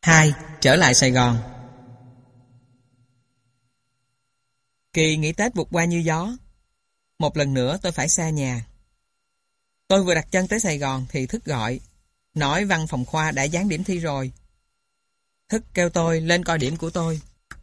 2. Trở lại Sài Gòn. Kỳ nghỉ Tết vụt qua như gió. Một lần nữa tôi phải xa nhà. Tôi vừa đặt chân tới Sài Gòn thì Thức gọi, nói văn phòng khoa đã dán điểm thi rồi. Thức kêu tôi lên coi điểm của tôi.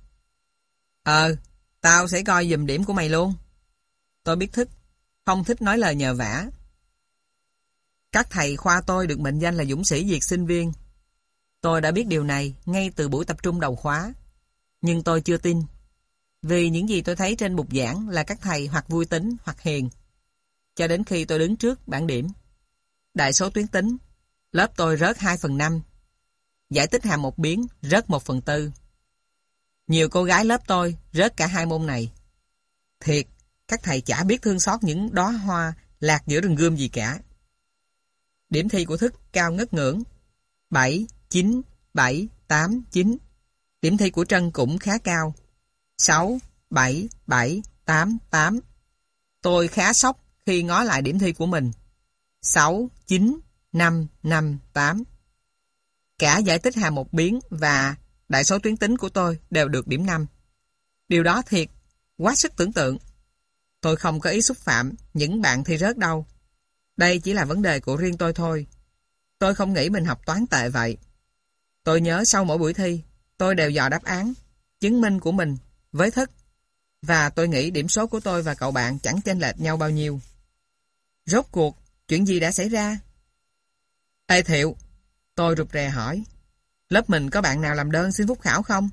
Tao sẽ coi giùm điểm của mày luôn. Tôi biết Thức không thích nói lời nhờ vả. Các thầy khoa tôi được mệnh danh là dũng sĩ diệt sinh viên. Tôi đã biết điều này ngay từ buổi tập trung đầu khóa. Nhưng tôi chưa tin. Vì những gì tôi thấy trên bục giảng là các thầy hoặc vui tính hoặc hiền. Cho đến khi tôi đứng trước bảng điểm. Đại số tuyến tính, lớp tôi rớt 2/5. Giải tích hàm một biến rớt 1/4. Nhiều cô gái lớp tôi rớt cả hai môn này. Thiệt, các thầy chả biết thương xót những đóa hoa lạc giữa rừng gươm gì cả. Điểm thi của Thức cao ngất ngưỡng. 7, 9, 7, 8, 9. Điểm thi của Trân cũng khá cao. 6, 7, 7, 8, 8. Tôi khá sốc khi ngó lại điểm thi của mình. 6, 9, 5, 5, 8. Cả giải tích hàm một biến và đại số tuyến tính của tôi đều được điểm 5. Điều đó thiệt, quá sức tưởng tượng. Tôi không có ý xúc phạm những bạn thi rớt đâu. Đây chỉ là vấn đề của riêng tôi thôi. Tôi không nghĩ mình học toán tệ vậy. Tôi nhớ sau mỗi buổi thi, tôi đều dò đáp án, chứng minh của mình với Thức. Và tôi nghĩ điểm số của tôi và cậu bạn chẳng chênh lệch nhau bao nhiêu. Rốt cuộc, chuyện gì đã xảy ra? Ê Thiệu, tôi rụt rè hỏi, lớp mình có bạn nào làm đơn xin phúc khảo không?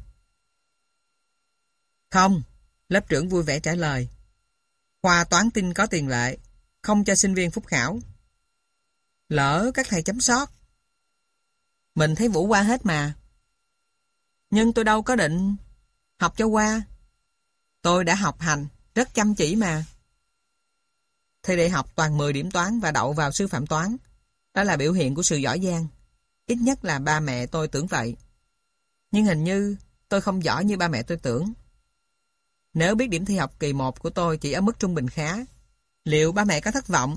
Không, lớp trưởng vui vẻ trả lời. Khoa toán tin có tiền lệ, không cho sinh viên phúc khảo. Lỡ các thầy chấm sót. Mình thấy Vũ qua hết mà. Nhưng tôi đâu có định học cho qua. Tôi đã học hành, rất chăm chỉ mà. Thi đại học toàn 10 điểm toán và đậu vào sư phạm toán. Đó là biểu hiện của sự giỏi giang. Ít nhất là ba mẹ tôi tưởng vậy. Nhưng hình như tôi không giỏi như ba mẹ tôi tưởng. Nếu biết điểm thi học kỳ 1 của tôi chỉ ở mức trung bình khá, liệu ba mẹ có thất vọng?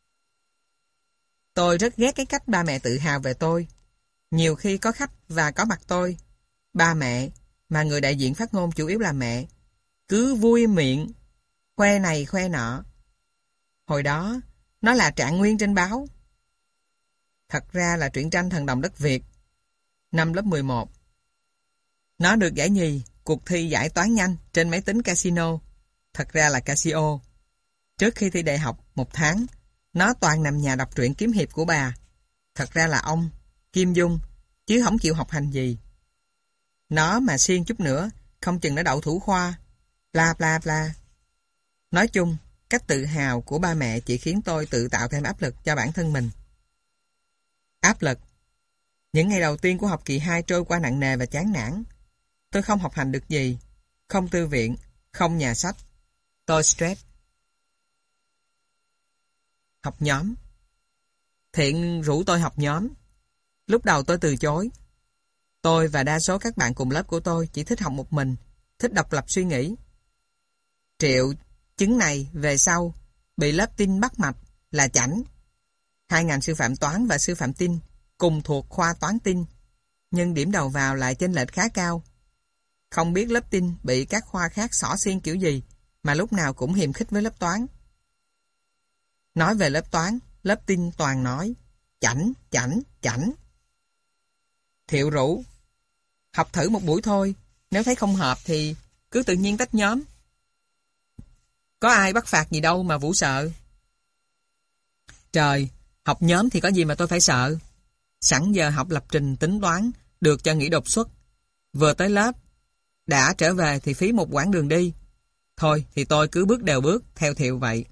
Tôi rất ghét cái cách ba mẹ tự hào về tôi. Nhiều khi có khách và có mặt tôi, ba mẹ, mà người đại diện phát ngôn chủ yếu là mẹ, cứ vui miệng, khoe này khoe nọ. Hồi đó, nó là trạng nguyên trên báo. Thật ra là truyện tranh Thần Đồng Đất Việt, năm lớp 11. Nó được giải nhì cuộc thi giải toán nhanh trên máy tính Casino, thật ra là Casio. Trước khi thi đại học 1 tháng, nó toàn nằm nhà đọc truyện kiếm hiệp của bà. Thật ra là ông, Kim Dung, chứ không chịu học hành gì. Nó mà siêng chút nữa, không chừng nó đậu thủ khoa. Bla bla bla. Nói chung, cách tự hào của ba mẹ chỉ khiến tôi tự tạo thêm áp lực cho bản thân mình. Áp lực. Những ngày đầu tiên của học kỳ 2 trôi qua nặng nề và chán nản. Tôi không học hành được gì, không thư viện, không nhà sách. Tôi stress. Học nhóm. Thiện rủ tôi học nhóm. Lúc đầu tôi từ chối. Tôi và đa số các bạn cùng lớp của tôi chỉ thích học một mình, thích độc lập suy nghĩ. Triệu chứng này về sau bị lớp tin bắt mạch là chảnh. 2 ngành sư phạm toán và sư phạm tin cùng thuộc khoa toán tin, nhưng điểm đầu vào lại chênh lệch khá cao. Không biết lớp tin bị các khoa khác xỏ xiên kiểu gì mà lúc nào cũng hiềm khích với lớp toán. Nói về lớp toán, lớp tin toàn nói chảnh, chảnh, chảnh. Thiệu rủ học thử một buổi thôi, nếu thấy không hợp thì cứ tự nhiên tách nhóm. Có ai bắt phạt gì đâu mà Vũ sợ. Trời, học nhóm thì có gì mà tôi phải sợ. Sẵn giờ học lập trình tính toán, được cho nghỉ đột xuất. Vừa tới lớp, đã trở về thì phí một quãng đường đi. Thôi thì tôi cứ bước đều bước, theo Thiệu vậy.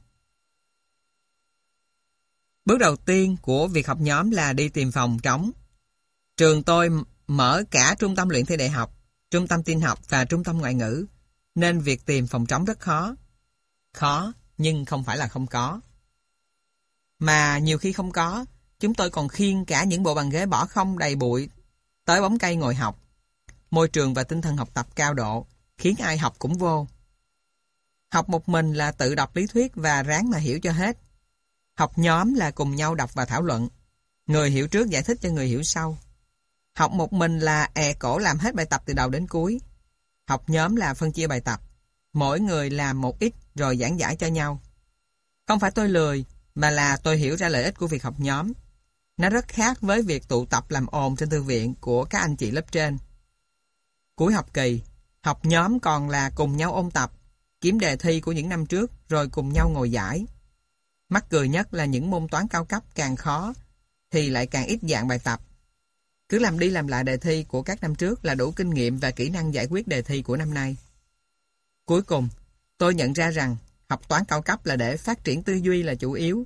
Bước đầu tiên của việc học nhóm là đi tìm phòng trống. Trường tôi mở cả trung tâm luyện thi đại học, trung tâm tin học và trung tâm ngoại ngữ, nên việc tìm phòng trống rất khó. Khó, nhưng không phải là không có. Mà nhiều khi không có, chúng tôi còn khiêng cả những bộ bàn ghế bỏ không đầy bụi tới bóng cây ngồi học. Môi trường và tinh thần học tập cao độ, khiến ai học cũng vô. Học một mình là tự đọc lý thuyết và ráng mà hiểu cho hết. Học nhóm là cùng nhau đọc và thảo luận. Người hiểu trước giải thích cho người hiểu sau. Học một mình là cổ làm hết bài tập từ đầu đến cuối. Học nhóm là phân chia bài tập. Mỗi người làm một ít rồi giảng giải cho nhau. Không phải tôi lười, mà là tôi hiểu ra lợi ích của việc học nhóm. Nó rất khác với việc tụ tập làm ồn trên thư viện của các anh chị lớp trên. Cuối học kỳ, học nhóm còn là cùng nhau ôn tập, kiếm đề thi của những năm trước rồi cùng nhau ngồi giải. Mắc cười nhất là những môn toán cao cấp càng khó thì lại càng ít dạng bài tập. Cứ làm đi làm lại đề thi của các năm trước là đủ kinh nghiệm và kỹ năng giải quyết đề thi của năm nay. Cuối cùng, tôi nhận ra rằng học toán cao cấp là để phát triển tư duy là chủ yếu,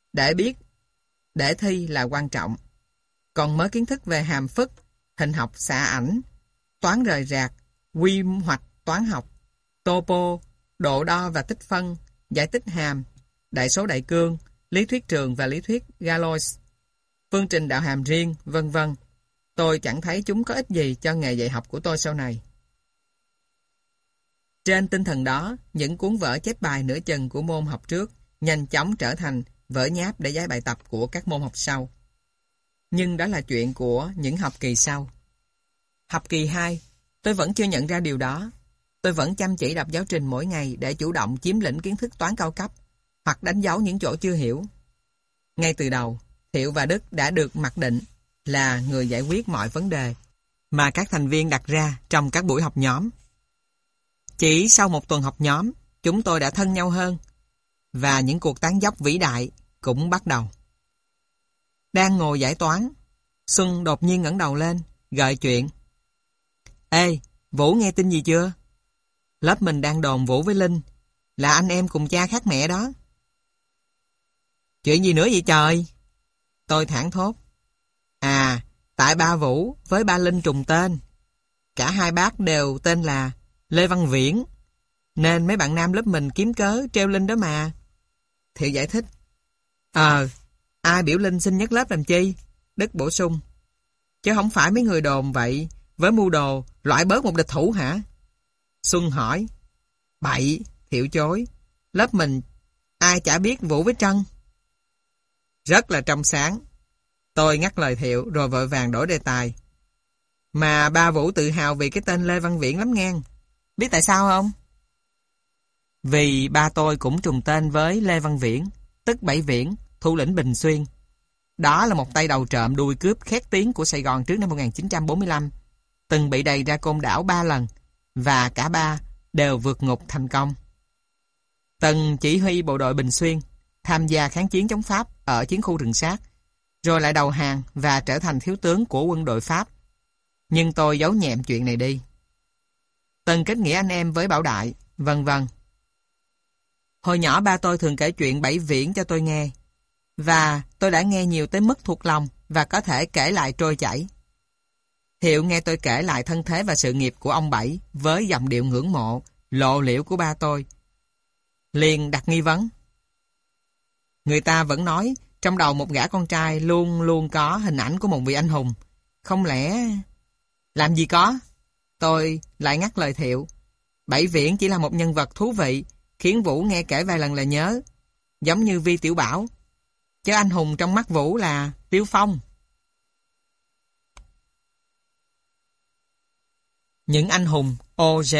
để thi là quan trọng. Còn mới kiến thức về hàm phức, hình học xạ ảnh, toán rời rạc, quy hoạch toán học, topo, độ đo và tích phân, giải tích hàm, đại số đại cương, lý thuyết trường và lý thuyết Galois, phương trình đạo hàm riêng, vân vân. Tôi chẳng thấy chúng có ích gì cho nghề dạy học của tôi sau này. Trên tinh thần đó, những cuốn vở chép bài nửa chừng của môn học trước nhanh chóng trở thành vở nháp để giải bài tập của các môn học sau. Nhưng đó là chuyện của những học kỳ sau. Học kỳ 2, tôi vẫn chưa nhận ra điều đó. Tôi vẫn chăm chỉ đọc giáo trình mỗi ngày để chủ động chiếm lĩnh kiến thức toán cao cấp hoặc đánh dấu những chỗ chưa hiểu. Ngay từ đầu, Thiệu và Đức đã được mặc định là người giải quyết mọi vấn đề mà các thành viên đặt ra trong các buổi học nhóm. Chỉ sau một tuần học nhóm, chúng tôi đã thân nhau hơn và những cuộc tán dóc vĩ đại cũng bắt đầu. Đang ngồi giải toán, Xuân đột nhiên ngẩng đầu lên, gợi chuyện. Ê, Vũ nghe tin gì chưa? Lớp mình đang đồn Vũ với Linh là anh em cùng cha khác mẹ đó. Chuyện gì nữa vậy trời? Tôi thảng thốt. À, tại ba Vũ với ba Linh trùng tên. Cả hai bác đều tên là Lê Văn Viễn, nên mấy bạn nam lớp mình kiếm cớ treo Linh đó mà. Thiệu giải thích. Ai biểu Linh xin nhất lớp làm chi? Đức bổ sung. Chứ không phải mấy người đồn vậy, với mưu đồ loại bớt một địch thủ hả? Xuân hỏi. Bậy, Thiệu chối. Lớp mình ai chả biết Vũ với Trân. Rất là trong sáng. Tôi ngắt lời Thiệu rồi vội vàng đổi đề tài. Mà ba Vũ tự hào vì cái tên Lê Văn Viễn lắm ngang. Biết tại sao không? Vì ba tôi cũng trùng tên với Lê Văn Viễn, tức Bảy Viễn, thủ lĩnh Bình Xuyên. Đó là một tay đầu trộm đuôi cướp khét tiếng của Sài Gòn trước năm 1945, từng bị đày ra Côn Đảo 3 lần, và cả ba đều vượt ngục thành công. Từng chỉ huy bộ đội Bình Xuyên, tham gia kháng chiến chống Pháp ở chiến khu rừng Sát, rồi lại đầu hàng và trở thành thiếu tướng của quân đội Pháp. Nhưng tôi giấu nhẹm chuyện này đi. Từng kết nghĩa anh em với Bảo Đại, vân vân. Hồi nhỏ ba tôi thường kể chuyện Bảy Viễn cho tôi nghe, và tôi đã nghe nhiều tới mức thuộc lòng và có thể kể lại trôi chảy. Thiệu nghe tôi kể lại thân thế và sự nghiệp của ông Bảy với giọng điệu ngưỡng mộ, lộ liễu của ba tôi. Liền đặt nghi vấn. Người ta vẫn nói trong đầu một gã con trai luôn luôn có hình ảnh của một vị anh hùng. Không lẽ... Làm gì có? Tôi lại ngắt lời Thiệu. Bảy Viễn chỉ là một nhân vật thú vị, khiến Vũ nghe kể vài lần là nhớ. Giống như Vi Tiểu Bảo. Chứ anh hùng trong mắt Vũ là Tiêu Phong. Những anh hùng OG.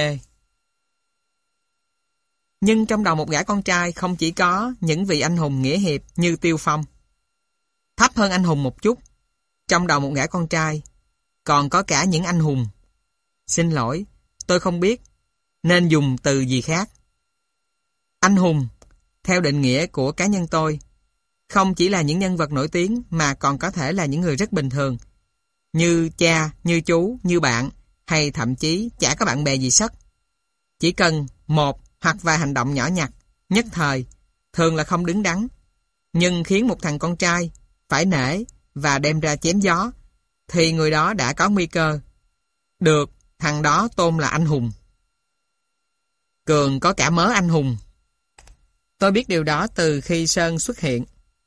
Nhưng trong đầu một gã con trai không chỉ có những vị anh hùng nghĩa hiệp như Tiêu Phong. Thấp hơn anh hùng một chút, trong đầu một gã con trai còn có cả những anh hùng. Xin lỗi, tôi không biết nên dùng từ gì khác. Anh hùng, theo định nghĩa của cá nhân tôi, không chỉ là những nhân vật nổi tiếng mà còn có thể là những người rất bình thường, như cha, như chú, như bạn, hay thậm chí chả có bạn bè gì sất. Chỉ cần một hoặc vài hành động nhỏ nhặt, nhất thời, thường là không đứng đắn, nhưng khiến một thằng con trai phải nể và đem ra chém gió, thì người đó đã có nguy cơ được thằng đó tôn là anh hùng. Cường có cả mớ anh hùng. Tôi biết điều đó từ khi Sơn xuất hiện.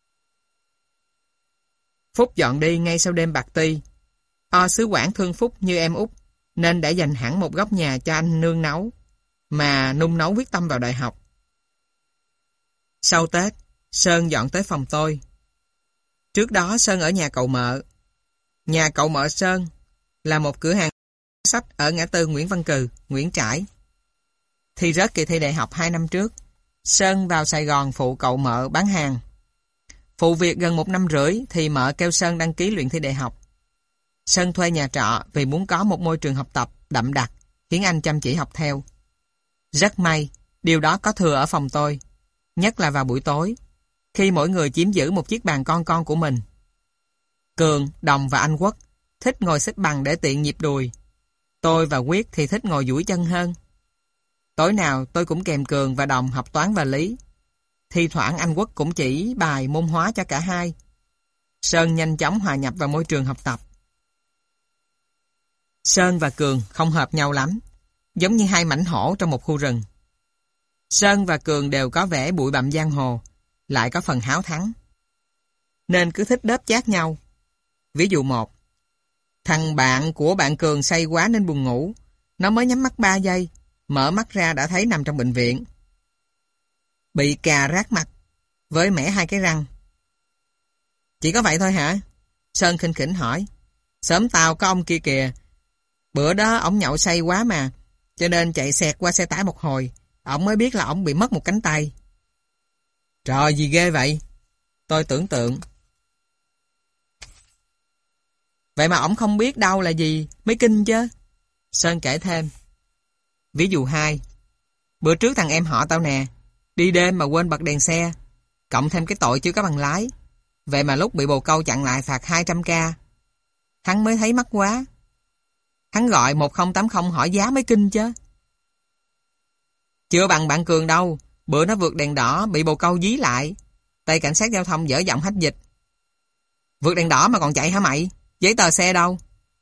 Phúc dọn đi ngay sau đêm bạc ti. Sứ quản thương Phúc như em út, nên đã dành hẳn một góc nhà cho anh nương nấu, mà nung nấu quyết tâm vào đại học. Sau Tết, Sơn dọn tới phòng tôi. Trước đó Sơn ở nhà cậu mợ. Nhà cậu mợ Sơn là một cửa hàng sách ở ngã tư Nguyễn Văn Cừ, Nguyễn Trãi. Thi rớt kỳ thi đại học 2 năm trước, Sơn vào Sài Gòn phụ cậu Mợ bán hàng. Phụ việc gần 1 năm rưỡi thì Mợ kêu Sơn đăng ký luyện thi đại học. Sơn thuê nhà trọ vì muốn có một môi trường học tập đậm đặc, khiến anh chăm chỉ học theo. Rất may, điều đó có thừa ở phòng tôi, nhất là vào buổi tối, khi mỗi người chiếm giữ một chiếc bàn con của mình. Cường, Đồng và anh Quốc thích ngồi xếp bằng để tiện nhịp đùi. Tôi và Quyết thì thích ngồi duỗi chân hơn. Tối nào tôi cũng kèm Cường và Đồng học toán và lý. Thi thoảng anh Quốc cũng chỉ bài môn hóa cho cả hai. Sơn nhanh chóng hòa nhập vào môi trường học tập. Sơn và Cường không hợp nhau lắm, giống như hai mảnh hổ trong một khu rừng. Sơn và Cường đều có vẻ bụi bặm giang hồ, lại có phần háo thắng, nên cứ thích đớp chát nhau. Ví dụ 1. Thằng bạn của bạn Cường say quá nên buồn ngủ. Nó mới nhắm mắt 3 giây, mở mắt ra đã thấy nằm trong bệnh viện. Bị cà rát mặt, với mẻ 2 cái răng. Chỉ có vậy thôi hả? Sơn khinh khỉnh hỏi. Sớm tao có ông kia kìa. Bữa đó ổng nhậu say quá mà, cho nên chạy xẹt qua xe tải một hồi, ổng mới biết là ổng bị mất một cánh tay. Trời gì ghê vậy? Tôi tưởng tượng. Vậy mà ổng không biết đau là gì, mới kinh chứ. Sơn kể thêm. Ví dụ 2. Bữa trước thằng em họ tao nè, đi đêm mà quên bật đèn xe, cộng thêm cái tội chưa có bằng lái. Vậy mà lúc bị bồ câu chặn lại phạt 200k. Hắn mới thấy mắc quá. Hắn gọi 1080 hỏi giá mới kinh chứ. Chưa bằng bạn Cường đâu. Bữa nó vượt đèn đỏ bị bồ câu dí lại. Tay cảnh sát giao thông dở giọng hách dịch. Vượt đèn đỏ mà còn chạy hả mày? Giấy tờ xe đâu?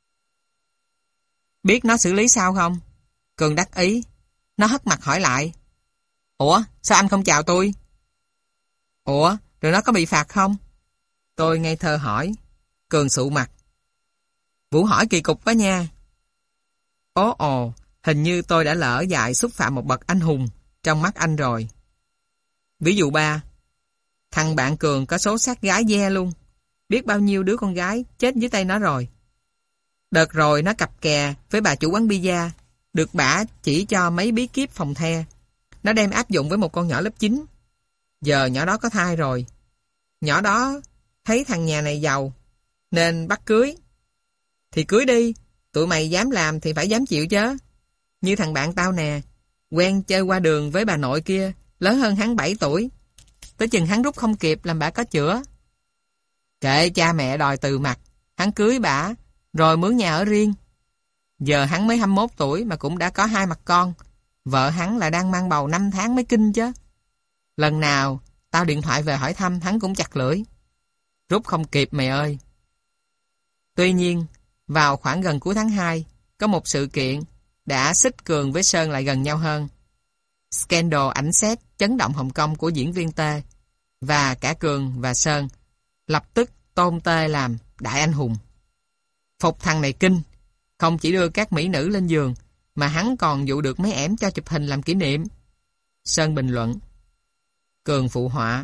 Biết nó xử lý sao không? Cường đắc ý. Nó hất mặt hỏi lại. Ủa sao anh không chào tôi? Ủa rồi nó có bị phạt không? Tôi ngây thơ hỏi. Cường sụ mặt. Vũ hỏi kỳ cục quá nha. Ồ, hình như tôi đã lỡ dại xúc phạm một bậc anh hùng trong mắt anh rồi. Ví dụ 3. Thằng bạn Cường có số sát gái ve luôn. Biết bao nhiêu đứa con gái chết dưới tay nó rồi. Đợt rồi nó cặp kè với bà chủ quán pizza, được bả chỉ cho mấy bí kíp phòng the. Nó đem áp dụng với một con nhỏ lớp 9. Giờ nhỏ đó có thai rồi. Nhỏ đó thấy thằng nhà này giàu, nên bắt cưới. Thì cưới đi, tụi mày dám làm thì phải dám chịu chứ. Như thằng bạn tao nè, quen chơi qua đường với bà nội kia, lớn hơn hắn 7 tuổi. Tới chừng hắn rút không kịp làm bả có chữa. Kệ cha mẹ đòi từ mặt, hắn cưới bả, rồi mướn nhà ở riêng. Giờ hắn mới 21 tuổi mà cũng đã có 2 mặt con. Vợ hắn là đang mang bầu 5 tháng mới kinh chứ. Lần nào tao điện thoại về hỏi thăm hắn cũng chặt lưỡi. Rút không kịp mày ơi. Tuy nhiên, vào khoảng gần cuối tháng 2, có một sự kiện đã xích Cường với Sơn lại gần nhau hơn. Scandal ảnh sét chấn động Hồng Kông của diễn viên T, và cả Cường và Sơn lập tức tôn T làm đại anh hùng. Phục thằng này kinh, không chỉ đưa các mỹ nữ lên giường, mà hắn còn dụ được mấy ẻm cho chụp hình làm kỷ niệm. Sơn bình luận. Cường phụ họa.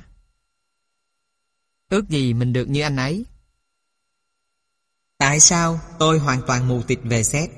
Ước gì mình được như anh ấy. Tại sao tôi hoàn toàn mù tịt về xét?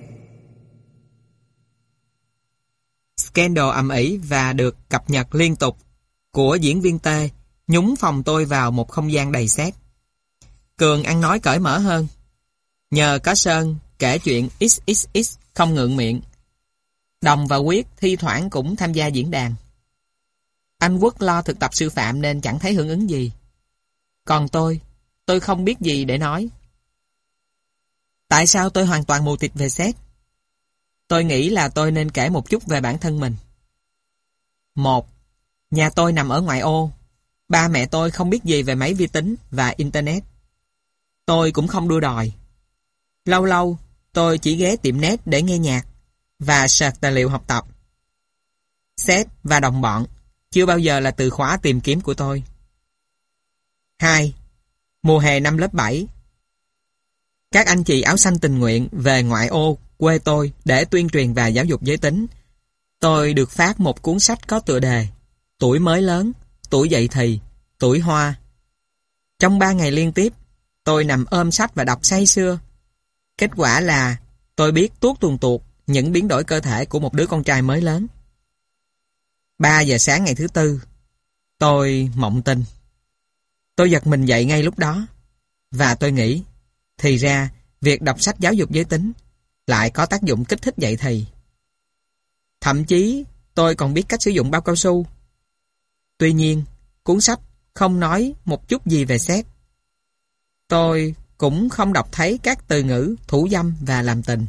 Scandal ầm ĩ và được cập nhật liên tục của diễn viên T nhúng phòng tôi vào một không gian đầy xét. Cường ăn nói cởi mở hơn. Nhờ có Sơn kể chuyện XXX không ngượng miệng. Đồng và Quyết thi thoảng cũng tham gia diễn đàn. Anh Quốc lo thực tập sư phạm nên chẳng thấy hưởng ứng gì. Còn tôi không biết gì để nói. Tại sao tôi hoàn toàn mù tịt về xét? Tôi nghĩ là tôi nên kể một chút về bản thân mình. 1. Nhà tôi nằm ở ngoại ô. Ba mẹ tôi không biết gì về máy vi tính và Internet. Tôi cũng không đua đòi. Lâu lâu, tôi chỉ ghé tiệm net để nghe nhạc và search tài liệu học tập. Sếp và đồng bọn chưa bao giờ là từ khóa tìm kiếm của tôi. 2. Mùa hè năm lớp 7. Các anh chị áo xanh tình nguyện về ngoại ô quê tôi để tuyên truyền và giáo dục giới tính. Tôi được phát một cuốn sách có tựa đề Tuổi mới lớn, tuổi dậy thì, tuổi hoa. Trong 3 ngày liên tiếp, tôi nằm ôm sách và đọc say sưa. Kết quả là tôi biết tuốt tuồn tuột những biến đổi cơ thể của một đứa con trai mới lớn. 3 giờ sáng ngày thứ Tư, tôi mộng tinh. Tôi giật mình dậy ngay lúc đó, và tôi nghĩ, thì ra, việc đọc sách giáo dục giới tính lại có tác dụng kích thích dậy thì. Thậm chí, tôi còn biết cách sử dụng bao cao su. Tuy nhiên, cuốn sách không nói một chút gì về sex. Tôi cũng không đọc thấy các từ ngữ thủ dâm và làm tình.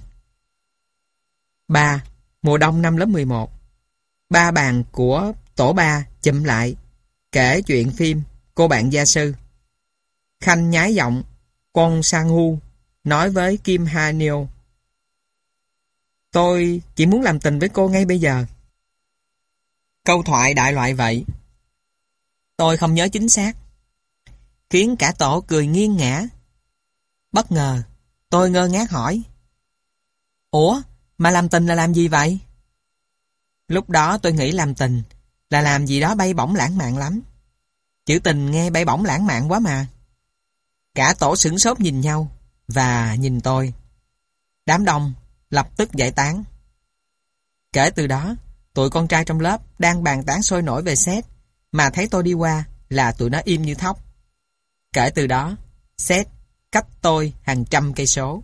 3. Mùa đông năm lớp 11. Ba bàn của tổ 3 chụm lại, kể chuyện phim Cô bạn gia sư. Khanh nhái giọng Kwon Sang-woo nói với Kim Ha-neo: "Tôi chỉ muốn làm tình với cô ngay bây giờ." Câu thoại đại loại vậy. Tôi không nhớ chính xác, khiến cả tổ cười nghiêng ngã. Bất ngờ, tôi ngơ ngác hỏi: "Ủa, mà làm tình là làm gì vậy?" Lúc đó tôi nghĩ làm tình là làm gì đó bay bổng lãng mạn lắm. Chữ tình nghe bay bổng lãng mạn quá mà. Cả tổ sửng sốt nhìn nhau và nhìn tôi. Đám đông lập tức giải tán. Kể từ đó, tụi con trai trong lớp đang bàn tán sôi nổi về sex, mà thấy tôi đi qua là tụi nó im như thóc. Kể từ đó, sex cách tôi hàng trăm cây số.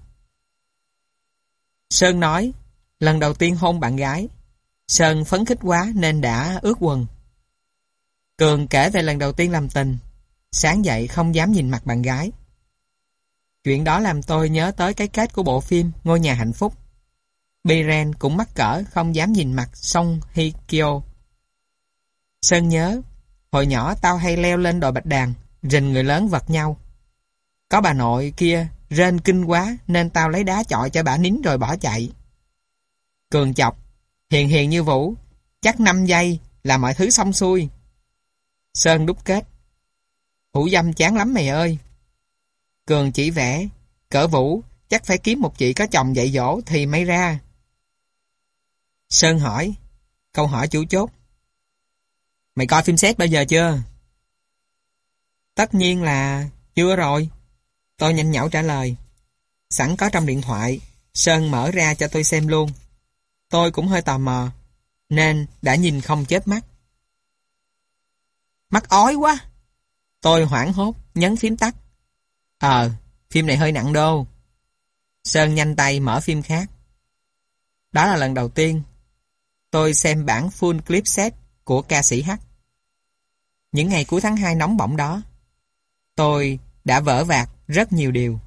Sơn nói, lần đầu tiên hôn bạn gái, Sơn phấn khích quá nên đã ướt quần. Cường kể về lần đầu tiên làm tình, sáng dậy không dám nhìn mặt bạn gái. Chuyện đó làm tôi nhớ tới cái kết của bộ phim Ngôi nhà hạnh phúc. Biren cũng mắc cỡ không dám nhìn mặt Song Hye Kyo. Sơn nhớ, hồi nhỏ tao hay leo lên đồi bạch đàn, rình người lớn vật nhau. Có bà nội kia rên kinh quá nên tao lấy đá chọi cho bả nín rồi bỏ chạy. Cường chọc, hiền hiền như Vũ, chắc 5 giây là mọi thứ xong xuôi. Sơn đúc kết, thủ dâm chán lắm mày ơi. Cường chỉ vẽ, cỡ Vũ chắc phải kiếm một chị có chồng dạy dỗ thì mới ra. Sơn hỏi, câu hỏi chủ chốt: mày coi phim sex bao giờ chưa? Tất nhiên là chưa rồi. Tôi nhanh nhảu trả lời. Sẵn có trong điện thoại, Sơn mở ra cho tôi xem luôn. Tôi cũng hơi tò mò, nên đã nhìn không chớp mắt. Mắc ói quá. Tôi hoảng hốt, nhấn phím tắt. Phim này hơi nặng đô. Sơn nhanh tay mở phim khác. Đó là lần đầu tiên tôi xem bản full clip set của ca sĩ H. Những ngày cuối tháng 2 nóng bỏng đó, tôi đã vỡ vạc rất nhiều điều.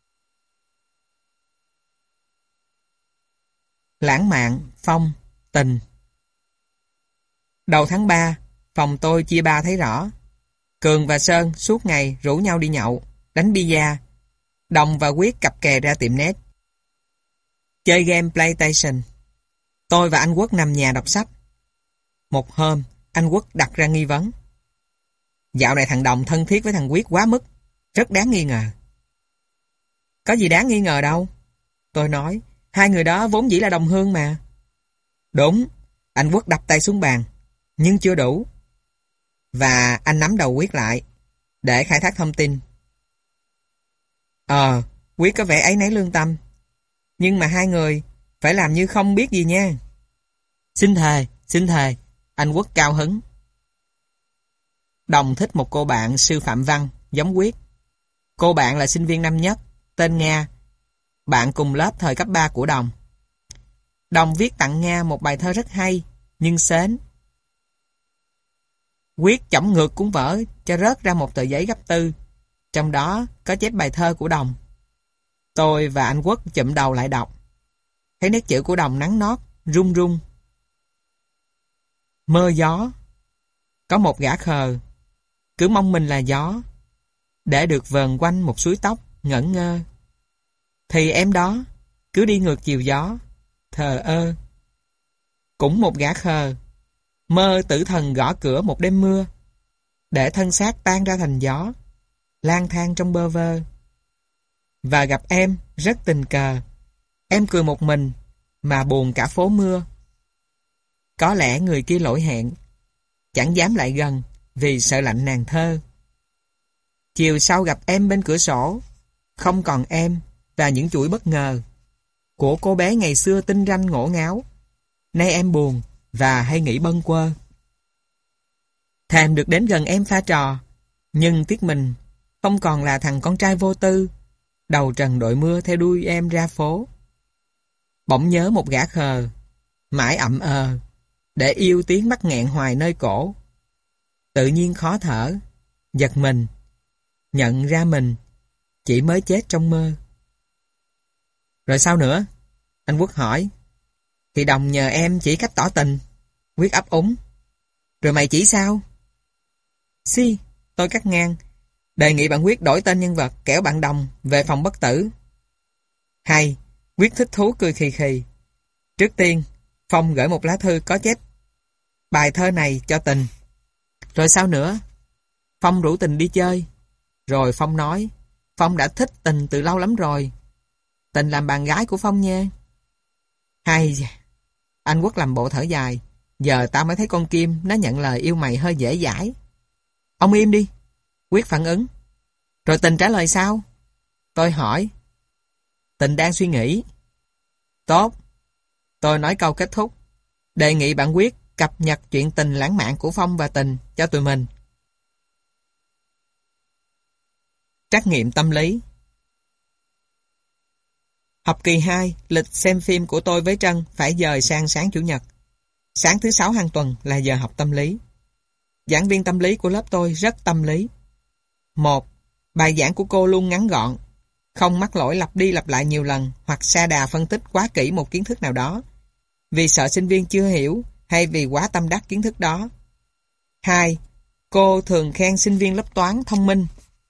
Lãng mạn, phong, tình. Đầu tháng 3, phòng tôi chia ba thấy rõ. Cường và Sơn suốt ngày rủ nhau đi nhậu, đánh bia. Đồng và Quyết cặp kè ra tiệm net, chơi game PlayStation. Tôi và anh Quốc nằm nhà đọc sách. Một hôm, anh Quốc đặt ra nghi vấn. Dạo này thằng Đồng thân thiết với thằng Quyết quá mức, rất đáng nghi ngờ. Có gì đáng nghi ngờ đâu. Tôi nói, hai người đó vốn dĩ là đồng hương mà. Đúng, anh Quốc đập tay xuống bàn, nhưng chưa đủ. Và anh nắm đầu Quyết lại, để khai thác thông tin. Quyết có vẻ áy náy lương tâm. Nhưng mà hai người phải làm như không biết gì nha. Xin thề, anh Quốc cao hứng. Đồng thích một cô bạn sư phạm văn, giống Quyết. Cô bạn là sinh viên năm nhất, tên Nga, bạn cùng lớp thời cấp 3 của Đồng. Đồng viết tặng Nga một bài thơ rất hay, nhưng sến. Quyết chổng ngược cuốn vở cho rớt ra một tờ giấy gấp 4, trong đó có chép bài thơ của Đồng. Tôi và anh Quốc chụm đầu lại đọc. Thấy nét chữ của Đồng nắng nót, rung rung. Mơ gió. Có một gã khờ, cứ mong mình là gió, để được vờn quanh một suối tóc ngẩn ngơ. Thì em đó, cứ đi ngược chiều gió, thờ ơ. Cũng một gã khờ, mơ tử thần gõ cửa một đêm mưa, để thân xác tan ra thành gió, lang thang trong bơ vơ. Và gặp em rất tình cờ, em cười một mình mà buồn cả phố mưa. Có lẽ người kia lỗi hẹn, chẳng dám lại gần vì sợ lạnh nàng thơ. Chiều sau gặp em bên cửa sổ, không còn em và những chuỗi bất ngờ. của cô bé ngày xưa tinh ranh ngổ ngáo. Nay em buồn và hay nghĩ bâng quơ. Thèm được đến gần em pha trò, nhưng tiếc mình không còn là thằng con trai vô tư, đầu trần đội mưa theo đuôi em ra phố. Bỗng nhớ một gã khờ, mãi ậm để yêu tiếng mắc nghẹn hoài nơi cổ. Tự nhiên khó thở, giật mình, nhận ra mình chỉ mới chết trong mơ. Rồi sao nữa? Anh Quốc hỏi. Thì Đồng nhờ em chỉ cách tỏ tình. Quyết ấp úng. Rồi mày chỉ sao? Tôi cắt ngang. Đề nghị bạn Quyết đổi tên nhân vật kẻo bạn Đồng về phòng bất tử. Hay, Quyết thích thú cười khì khì. Trước tiên, Phong gửi một lá thư có chép bài thơ này cho Tình. Rồi sao nữa? Phong rủ Tình đi chơi. Rồi Phong nói, Phong đã thích Tình từ lâu lắm rồi. Tình làm bạn gái của Phong nha. Hay, anh Quốc làm bộ thở dài. Giờ tao mới thấy con Kim nó nhận lời yêu mày hơi dễ dãi. Ông im đi. Quyết phản ứng. Rồi Tình trả lời sao? Tôi hỏi. Tình đang suy nghĩ. Tốt. Tôi nói câu kết thúc. Đề nghị bạn Quyết cập nhật chuyện tình lãng mạn của Phong và Tình cho tụi mình. Trắc nghiệm tâm lý. Học kỳ 2, lịch xem phim của tôi với Trân phải dời sang sáng Chủ nhật. Sáng thứ 6 hàng tuần là giờ học tâm lý. Giảng viên tâm lý của lớp tôi rất tâm lý. 1. Bài giảng của cô luôn ngắn gọn, không mắc lỗi lặp đi lặp lại nhiều lần hoặc sa đà phân tích quá kỹ một kiến thức nào đó, vì sợ sinh viên chưa hiểu hay vì quá tâm đắc kiến thức đó. 2. Cô thường khen sinh viên lớp toán thông minh.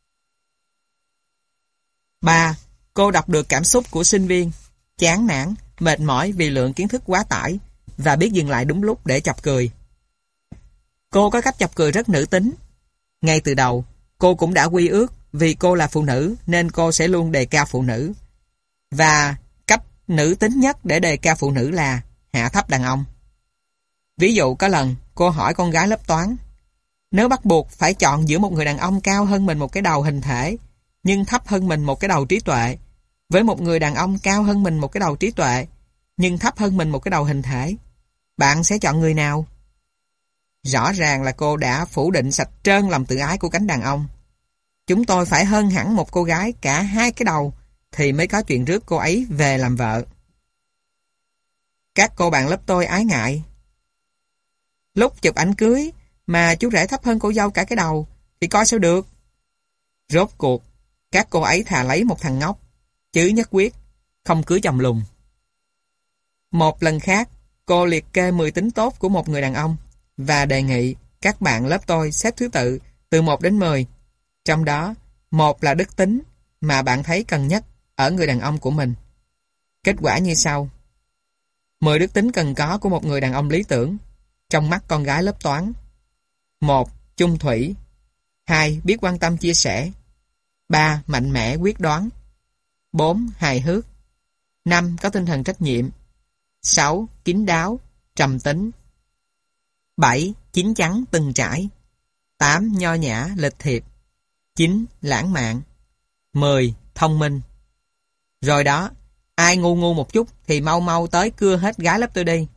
3. Cô đọc được cảm xúc của sinh viên, chán nản, mệt mỏi vì lượng kiến thức quá tải và biết dừng lại đúng lúc để chọc cười. Cô có cách chọc cười rất nữ tính. Ngay từ đầu, cô cũng đã quy ước vì cô là phụ nữ nên cô sẽ luôn đề cao phụ nữ. Và cách nữ tính nhất để đề cao phụ nữ là hạ thấp đàn ông. Ví dụ có lần cô hỏi con gái lớp toán, nếu bắt buộc phải chọn giữa một người đàn ông cao hơn mình một cái đầu hình thể nhưng thấp hơn mình một cái đầu trí tuệ với một người đàn ông cao hơn mình một cái đầu trí tuệ nhưng thấp hơn mình một cái đầu hình thể, bạn sẽ chọn người nào? Rõ ràng là cô đã phủ định sạch trơn lòng tự ái của cánh đàn ông. Chúng tôi phải hơn hẳn một cô gái cả hai cái đầu thì mới có chuyện rước cô ấy về làm vợ. Các cô bạn lớp tôi ái ngại. Lúc chụp ảnh cưới mà chú rể thấp hơn cô dâu cả cái đầu thì coi sao được. Rốt cuộc, các cô ấy thà lấy một thằng ngốc, chứ nhất quyết không cưới chồng lùn. Một lần khác, cô liệt kê 10 tính tốt của một người đàn ông và đề nghị các bạn lớp tôi xếp thứ tự từ 1 đến 10. Trong đó, 1 là đức tính mà bạn thấy cần nhất ở người đàn ông của mình. Kết quả như sau. 10 đức tính cần có của một người đàn ông lý tưởng trong mắt con gái lớp toán. 1. Chung thủy. 2. Biết quan tâm chia sẻ. 3. Mạnh mẽ quyết đoán. 4. Hài hước. 5. Có tinh thần trách nhiệm. 6. Kín đáo, trầm tính. 7. Chín chắn từng trải. 8. Nho nhã, lịch thiệp. 9. Lãng mạn. 10. Thông minh. Rồi đó, ai ngu ngu một chút thì mau mau tới cưa hết gái lớp tôi đi.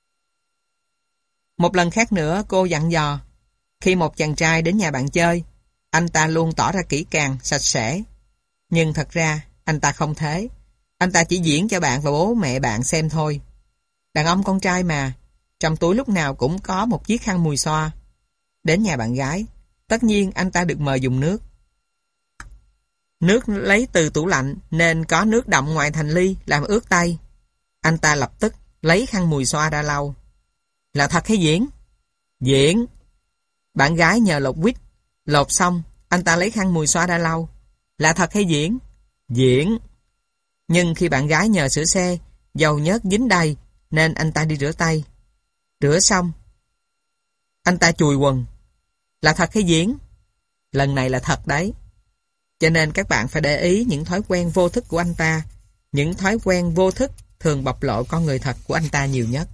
Một lần khác nữa cô dặn dò, khi một chàng trai đến nhà bạn chơi, anh ta luôn tỏ ra kỹ càng, sạch sẽ. Nhưng thật ra, anh ta không thế. Anh ta chỉ diễn cho bạn và bố mẹ bạn xem thôi. Đàn ông con trai mà, trong túi lúc nào cũng có một chiếc khăn mùi xoa. Đến nhà bạn gái, tất nhiên anh ta được mời dùng nước. Nước lấy từ tủ lạnh nên có nước đọng ngoài thành ly làm ướt tay. Anh ta lập tức lấy khăn mùi xoa ra lau. Là thật hay diễn? Diễn. Bạn gái nhờ lột quýt. Lột xong, anh ta lấy khăn mùi xoa ra lau. Là thật hay diễn? Diễn. Nhưng khi bạn gái nhờ sửa xe, dầu nhớt dính đầy nên anh ta đi rửa tay. Rửa xong, anh ta chùi quần. Là thật hay diễn? Lần này là thật đấy. Cho nên các bạn phải để ý những thói quen vô thức của anh ta. Những thói quen vô thức thường bộc lộ con người thật của anh ta nhiều nhất.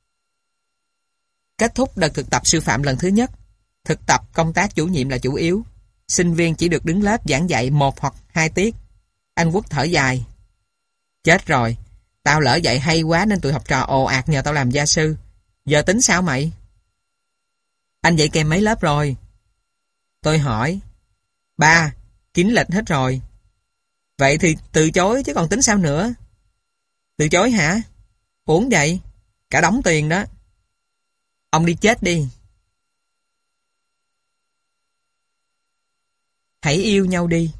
Kết thúc đợt thực tập sư phạm lần thứ nhất. Thực tập công tác chủ nhiệm là chủ yếu. Sinh viên chỉ được đứng lớp giảng dạy 1 hoặc 2 tiết. Anh Quốc thở dài. Chết rồi, Tao lỡ dạy hay quá nên tụi học trò ồ ạt nhờ tao làm gia sư. Giờ tính sao mày? Anh dạy kèm mấy lớp rồi? Tôi hỏi. 3, kín lịch hết rồi. Vậy thì từ chối chứ còn tính sao nữa? Từ chối hả? Uổng vậy? Cả đống tiền đó. Ông đi chết đi. Hãy yêu nhau đi.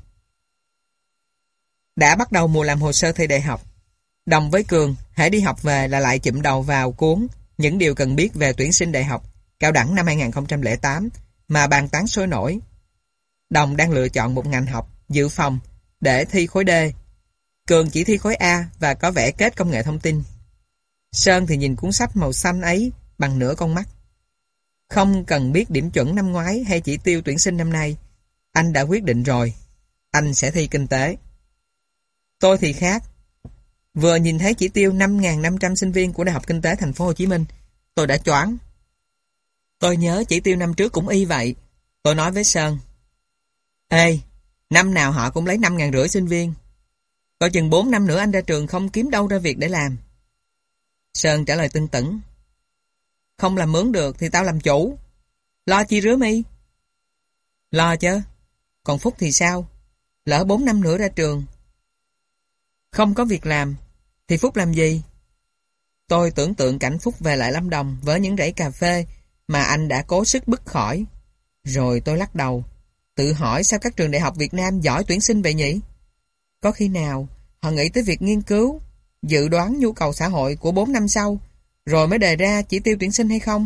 Đã bắt đầu mùa làm hồ sơ thi đại học. Đồng với Cường, hãy đi học về là lại chụm đầu vào cuốn Những điều cần biết về tuyển sinh đại học cao đẳng năm 2008 mà bàn tán sôi nổi. Đồng đang lựa chọn một ngành học dự phòng để thi khối D. Cường chỉ thi khối A và có vẻ kết công nghệ thông tin. Sơn thì nhìn cuốn sách màu xanh ấy bằng nửa con mắt. Không cần biết điểm chuẩn năm ngoái hay chỉ tiêu tuyển sinh năm nay, anh đã quyết định rồi. Anh sẽ thi kinh tế. Tôi thì khác. Vừa nhìn thấy chỉ tiêu 5.500 sinh viên của Đại học Kinh tế Thành phố Hồ Chí Minh, tôi đã choáng. Tôi nhớ chỉ tiêu năm trước cũng y vậy. Tôi nói với Sơn. Ê, năm nào họ cũng lấy 5.500 sinh viên. Coi chừng 4 năm nữa anh ra trường không kiếm đâu ra việc để làm. Sơn trả lời tưng tửng. Không làm mướn được thì tao làm chủ. Lo chi rứa mi? Lo chứ. Còn Phúc thì sao? Lỡ 4 năm nữa ra trường không có việc làm thì Phúc làm gì? Tôi tưởng tượng cảnh Phúc về lại Lâm Đồng với những rẫy cà phê mà anh đã cố sức bứt khỏi. Rồi tôi lắc đầu, tự hỏi sao các trường đại học Việt Nam giỏi tuyển sinh vậy nhỉ? Có khi nào họ nghĩ tới việc nghiên cứu, dự đoán nhu cầu xã hội của 4 năm sau, rồi mới đề ra chỉ tiêu tuyển sinh hay không?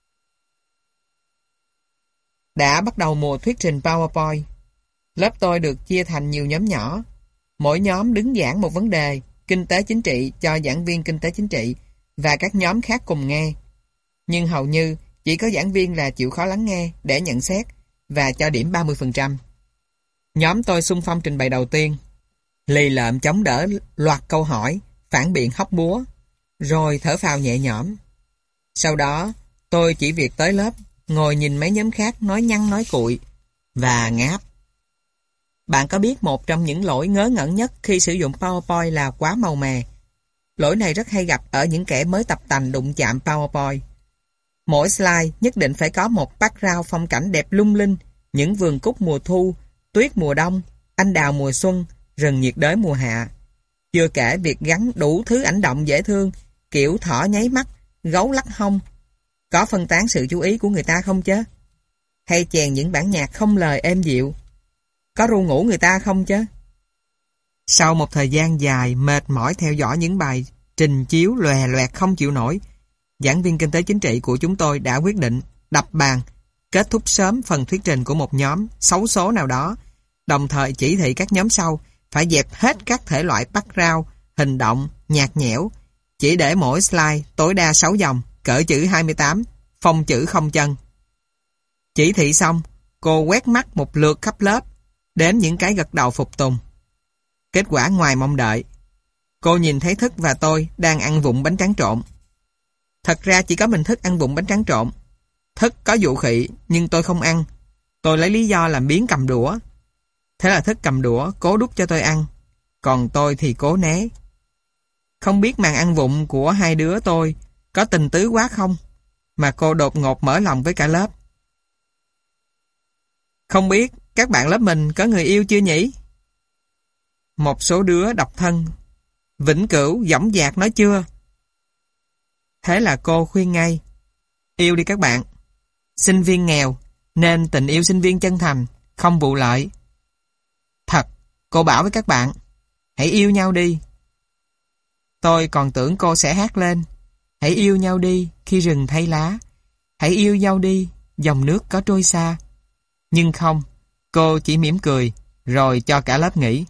Đã bắt đầu mùa thuyết trình PowerPoint. Lớp tôi được chia thành nhiều nhóm nhỏ. Mỗi nhóm đứng giảng một vấn đề kinh tế chính trị cho giảng viên kinh tế chính trị và các nhóm khác cùng nghe. Nhưng hầu như chỉ có giảng viên là chịu khó lắng nghe để nhận xét và cho điểm 30%. Nhóm tôi xung phong trình bày đầu tiên. Lì lợm chống đỡ loạt câu hỏi, phản biện hóc búa, rồi thở phào nhẹ nhõm. Sau đó, tôi chỉ việc tới lớp, ngồi nhìn mấy nhóm khác nói nhăng nói cuội và ngáp. Bạn có biết một trong những lỗi ngớ ngẩn nhất khi sử dụng PowerPoint là quá màu mè? Lỗi này rất hay gặp ở những kẻ mới tập tành đụng chạm PowerPoint. Mỗi slide nhất định phải có một background phong cảnh đẹp lung linh, những vườn cúc mùa thu, tuyết mùa đông, anh đào mùa xuân, rừng nhiệt đới mùa hạ. Chưa kể việc gắn đủ thứ ảnh động dễ thương, kiểu thỏ nháy mắt, gấu lắc hông. Có phân tán sự chú ý của người ta không chứ? Hay chèn những bản nhạc không lời êm dịu? Có ru ngủ người ta không chứ? Sau một thời gian dài mệt mỏi theo dõi những bài trình chiếu lòe loẹt không chịu nổi, giảng viên kinh tế chính trị của chúng tôi đã quyết định đập bàn, kết thúc sớm phần thuyết trình của một nhóm xấu số nào đó, đồng thời chỉ thị các nhóm sau phải dẹp hết các thể loại background, hình động, nhạt nhẽo, chỉ để mỗi slide tối đa 6 dòng, cỡ chữ 28, phông chữ không chân. Chỉ thị xong, cô quét mắt một lượt khắp lớp, đếm những cái gật đầu phục tùng. Kết quả ngoài mong đợi. Cô nhìn thấy Thức và tôi đang ăn vụng bánh tráng trộn. Thật ra chỉ có mình Thức ăn vụng bánh tráng trộn. Thức có dụ khị, nhưng tôi không ăn. Tôi lấy lý do làm biếng cầm đũa. Thế là Thức cầm đũa, cố đút cho tôi ăn. Còn tôi thì cố né. Không biết màn ăn vụng của hai đứa tôi có tình tứ quá không, mà cô đột ngột mở lòng với cả lớp. Không biết các bạn lớp mình có người yêu chưa nhỉ? Một số đứa độc thân vĩnh cửu dõng dạc nói chưa. Thế là cô khuyên ngay. Yêu đi các bạn. Sinh viên nghèo nên tình yêu sinh viên chân thành, không vụ lợi. Thật, cô bảo với các bạn, hãy yêu nhau đi. Tôi còn tưởng cô sẽ hát lên. Hãy yêu nhau đi khi rừng thay lá. Hãy yêu nhau đi, dòng nước có trôi xa. Nhưng không, cô chỉ mỉm cười, rồi cho cả lớp nghỉ.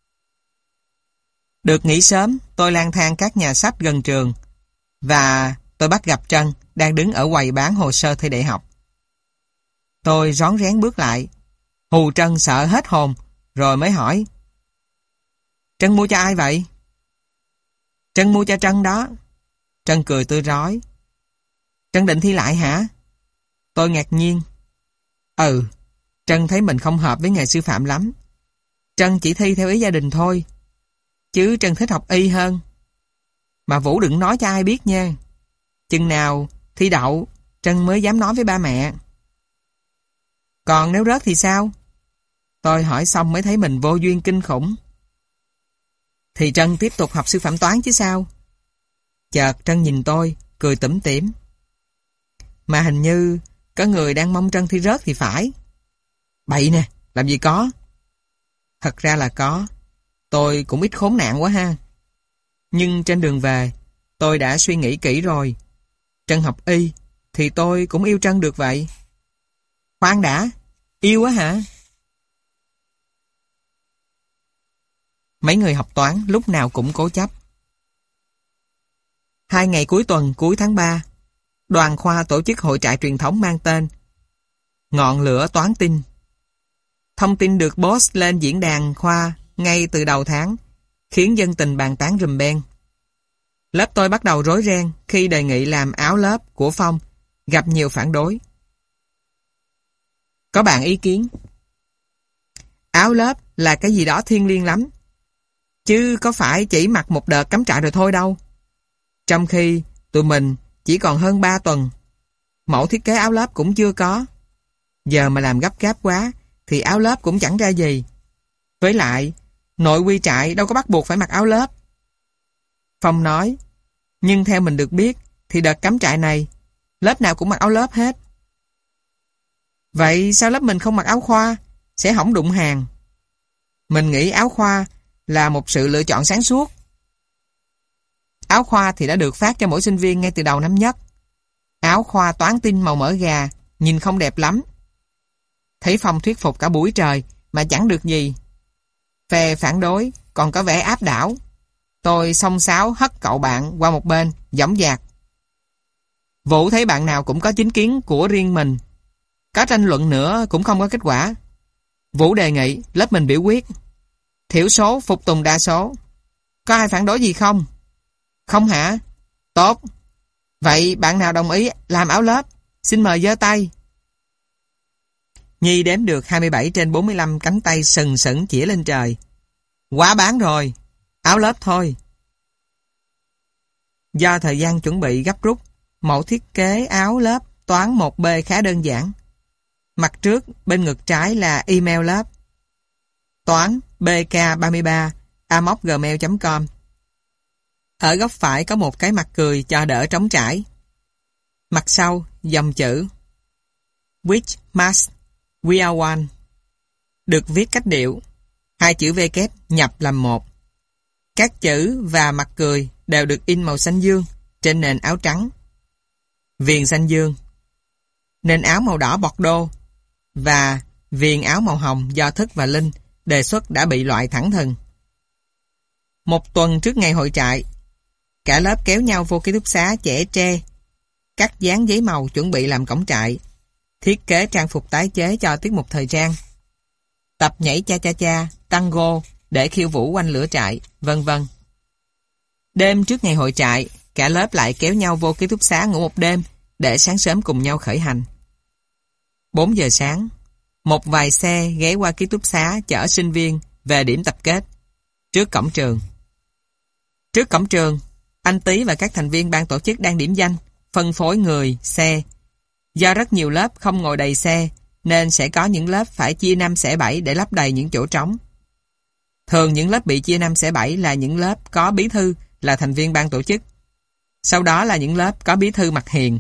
Được nghỉ sớm, tôi lang thang các nhà sách gần trường, và tôi bắt gặp Trân đang đứng ở quầy bán hồ sơ thi đại học. Tôi rón rén bước lại, hù Trân sợ hết hồn, rồi mới hỏi. Trân mua cho ai vậy? Trân mua cho Trân đó. Trân cười tươi rói. Trân định thi lại hả? Tôi ngạc nhiên. Ừ, Trân thấy mình không hợp với nghề sư phạm lắm. Trân chỉ thi theo ý gia đình thôi, chứ Trân thích học y hơn. Mà Vũ đừng nói cho ai biết nha. Chừng nào thi đậu, Trân mới dám nói với ba mẹ. Còn nếu rớt thì sao? Tôi hỏi xong mới thấy mình vô duyên kinh khủng. Thì Trân tiếp tục học sư phạm toán chứ sao? Chợt Trân nhìn tôi, cười tủm tỉm. Mà hình như có người đang mong Trân thi rớt thì phải. Bậy nè, làm gì có. Thật ra là có. Tôi cũng ít khốn nạn quá ha. Nhưng trên đường về, tôi đã suy nghĩ kỹ rồi. Trân học y, thì tôi cũng yêu Trân được vậy. Khoan đã, yêu á hả? Mấy người học toán lúc nào cũng cố chấp. 2 ngày cuối tuần cuối tháng 3, đoàn khoa tổ chức hội trại truyền thống mang tên Ngọn lửa toán tin. Thông tin được post lên diễn đàn khoa ngay từ đầu tháng, khiến dân tình bàn tán rùm beng. Lớp tôi bắt đầu rối ren khi đề nghị làm áo lớp của Phong, gặp nhiều phản đối. Có bạn ý kiến: áo lớp là cái gì đó thiêng liêng lắm, chứ có phải chỉ mặc một đợt cắm trại rồi thôi đâu. Trong khi tụi mình chỉ còn hơn 3 tuần, mẫu thiết kế áo lớp cũng chưa có. Giờ mà làm gấp gáp quá thì áo lớp cũng chẳng ra gì. Với lại, nội quy trại đâu có bắt buộc phải mặc áo lớp. Phong nói, nhưng theo mình được biết thì đợt cắm trại này, lớp nào cũng mặc áo lớp hết. Vậy sao lớp mình không mặc áo khoa? Sẽ hỏng đụng hàng. Mình nghĩ áo khoa là một sự lựa chọn sáng suốt. Áo khoa thì đã được phát cho mỗi sinh viên ngay từ đầu năm nhất. Áo khoa toán tin màu mỡ gà, nhìn không đẹp lắm. Thấy Phong thuyết phục cả buổi trời mà chẳng được gì. Phe phản đối còn có vẻ áp đảo. Tôi xông xáo hất cậu bạn qua một bên, dõng dạc. Vũ thấy bạn nào cũng có chính kiến của riêng mình. Có tranh luận nữa cũng không có kết quả. Vũ đề nghị lớp mình biểu quyết. Thiểu số phục tùng đa số. Có ai phản đối gì không? Không hả? Tốt. Vậy bạn nào đồng ý làm áo lớp? Xin mời giơ tay. Nhi đếm được 27 trên 45 cánh tay sừng sững chĩa lên trời. Quá bán rồi. Áo lớp thôi. Do thời gian chuẩn bị gấp rút, mẫu thiết kế áo lớp toán 1B khá đơn giản. Mặt trước, bên ngực trái là email lớp. Toán bk33@gmail.com. Ở góc phải có một cái mặt cười cho đỡ trống trải. Mặt sau, dòng chữ Which must we are one. Được viết cách điệu. 2 chữ V kép nhập làm một. Các chữ và mặt cười đều được in màu xanh dương trên nền áo trắng. Viền xanh dương. Nền áo màu đỏ bọt đô và viền áo màu hồng do Thức và Linh đề xuất đã bị loại thẳng thừng. Một tuần trước ngày hội trại, cả lớp kéo nhau vô ký túc xá chẻ tre, cắt dán giấy màu chuẩn bị làm cổng trại, thiết kế trang phục tái chế cho tiết mục thời trang, tập nhảy cha cha cha, tango để khiêu vũ quanh lửa trại, vân vân. Đêm trước ngày hội trại, cả lớp lại kéo nhau vô ký túc xá ngủ một đêm để sáng sớm cùng nhau khởi hành. 4 giờ sáng, một vài xe ghé qua ký túc xá chở sinh viên về điểm tập kết trước cổng trường. Trước cổng trường, anh Tý và các thành viên ban tổ chức đang điểm danh, phân phối người, xe. Do rất nhiều lớp không ngồi đầy xe, nên sẽ có những lớp phải chia 5 xẻ 7 để lấp đầy những chỗ trống. Thường những lớp bị chia 5 xẻ 7 là những lớp có bí thư là thành viên ban tổ chức. Sau đó là những lớp có bí thư mặt hiền.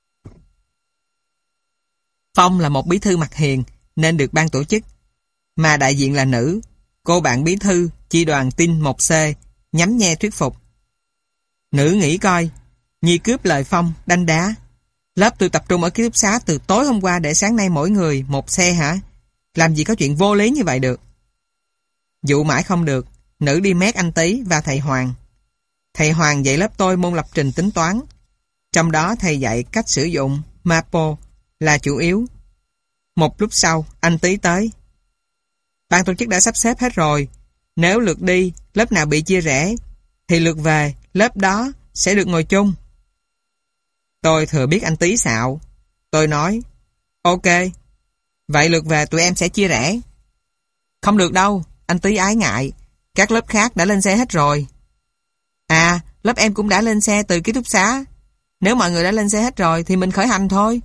Phong là một bí thư mặt hiền nên được ban tổ chức, mà đại diện là nữ. Cô bạn bí thư chi đoàn tin 1C nhắm nhe thuyết phục. Nữ nghĩ coi, Nhi cướp lời Phong, đanh đá. Lớp tôi tập trung ở ký túc xá từ tối hôm qua để sáng nay mỗi người một xe hả? Làm gì có chuyện vô lý như vậy được. Dụ mãi không được, nữ đi mét anh Tý và thầy Hoàng. Thầy Hoàng dạy lớp tôi môn lập trình tính toán. Trong đó thầy dạy cách sử dụng Mapo là chủ yếu. Một lúc sau, anh Tý tới. Ban tổ chức đã sắp xếp hết rồi. Nếu lượt đi, lớp nào bị chia rẽ, thì lượt về, lớp đó sẽ được ngồi chung. Tôi thừa biết anh Tý xạo. Tôi nói, ok, vậy lượt về tụi em sẽ chia rẽ. Không được đâu, anh Tý ái ngại. Các lớp khác đã lên xe hết rồi. À, lớp em cũng đã lên xe từ ký túc xá. Nếu mọi người đã lên xe hết rồi thì mình khởi hành thôi.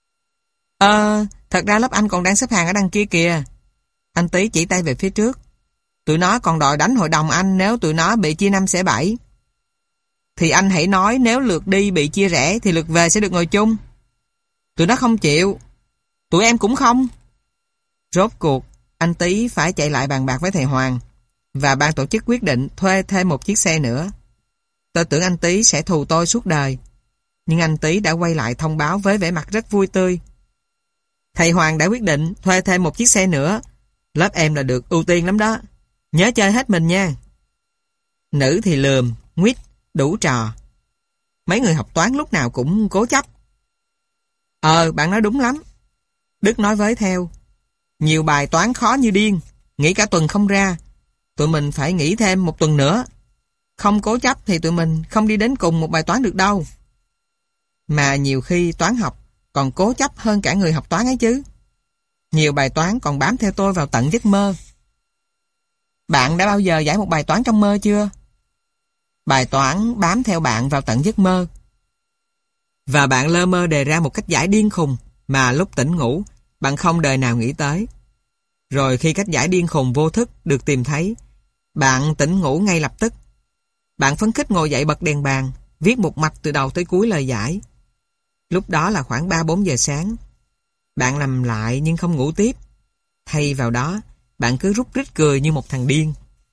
Thật ra lớp anh còn đang xếp hàng ở đằng kia kìa. Anh Tý chỉ tay về phía trước. Tụi nó còn đòi đánh hội đồng anh nếu tụi nó bị chia 5 xẻ 7. Thì anh hãy nói nếu lượt đi bị chia rẽ thì lượt về sẽ được ngồi chung. Tụi nó không chịu. Tụi em cũng không. Rốt cuộc, anh Tý phải chạy lại bàn bạc với thầy Hoàng và ban tổ chức quyết định thuê thêm một chiếc xe nữa. Tôi tưởng anh Tý sẽ thù tôi suốt đời, nhưng anh Tý đã quay lại thông báo với vẻ mặt rất vui tươi. Thầy Hoàng đã quyết định thuê thêm một chiếc xe nữa. Lớp em là được ưu tiên lắm đó. Nhớ chơi hết mình nha. Nữ thì lườm, nguýt, đủ trò. Mấy người học toán lúc nào cũng cố chấp. Bạn nói đúng lắm. Đức nói với theo. Nhiều bài toán khó như điên, nghĩ cả tuần không ra. Tụi mình phải nghĩ thêm một tuần nữa. Không cố chấp thì tụi mình không đi đến cùng một bài toán được đâu. Mà nhiều khi toán học còn cố chấp hơn cả người học toán ấy chứ. Nhiều bài toán còn bám theo tôi vào tận giấc mơ. Bạn đã bao giờ giải một bài toán trong mơ chưa? Bài toán bám theo bạn vào tận giấc mơ. Và bạn lơ mơ đề ra một cách giải điên khùng mà lúc tỉnh ngủ bạn không đời nào nghĩ tới. Rồi khi cách giải điên khùng vô thức được tìm thấy, bạn tỉnh ngủ ngay lập tức. Bạn phấn khích ngồi dậy bật đèn bàn, viết một mạch từ đầu tới cuối lời giải. Lúc đó là khoảng 3-4 giờ sáng. Bạn nằm lại nhưng không ngủ tiếp. Thay vào đó, bạn cứ rúc rít cười như một thằng điên.